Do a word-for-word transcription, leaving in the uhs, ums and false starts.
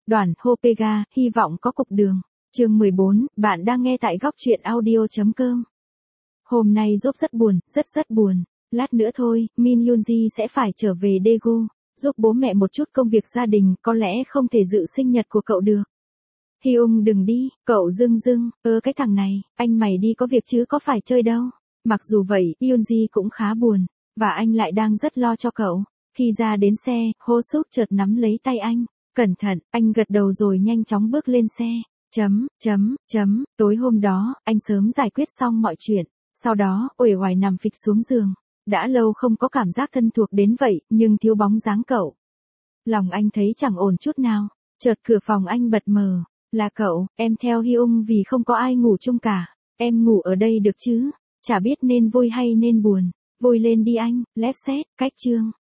Đoàn Hopega, hy vọng có cục đường. Chương mười bốn, bạn đang nghe tại góc truyện audio chấm com. Hôm nay Job rất buồn, rất rất buồn. Lát nữa thôi, Min Yoonji sẽ phải trở về Daegu, giúp bố mẹ một chút công việc gia đình, có lẽ không thể dự sinh nhật của cậu được. Hyung đừng đi, cậu dưng dưng, ơ cái thằng này, anh mày đi có việc chứ có phải chơi đâu. Mặc dù vậy, Yoonji cũng khá buồn, và anh lại đang rất lo cho cậu. Khi ra đến xe, Ho Suk chợt nắm lấy tay anh. Cẩn thận, anh gật đầu rồi nhanh chóng bước lên xe. Chấm, chấm, chấm, tối hôm đó, anh sớm giải quyết xong mọi chuyện. Sau đó, uể oải nằm phịch xuống giường. Đã lâu không có cảm giác thân thuộc đến vậy, nhưng thiếu bóng dáng cậu. Lòng anh thấy chẳng ổn chút nào. Chợt cửa phòng anh bật mở. Là cậu, em theo Hyung vì không có ai ngủ chung cả. Em ngủ ở đây được chứ? Chả biết nên vui hay nên buồn. Vui lên đi anh, lép xét, cách chương.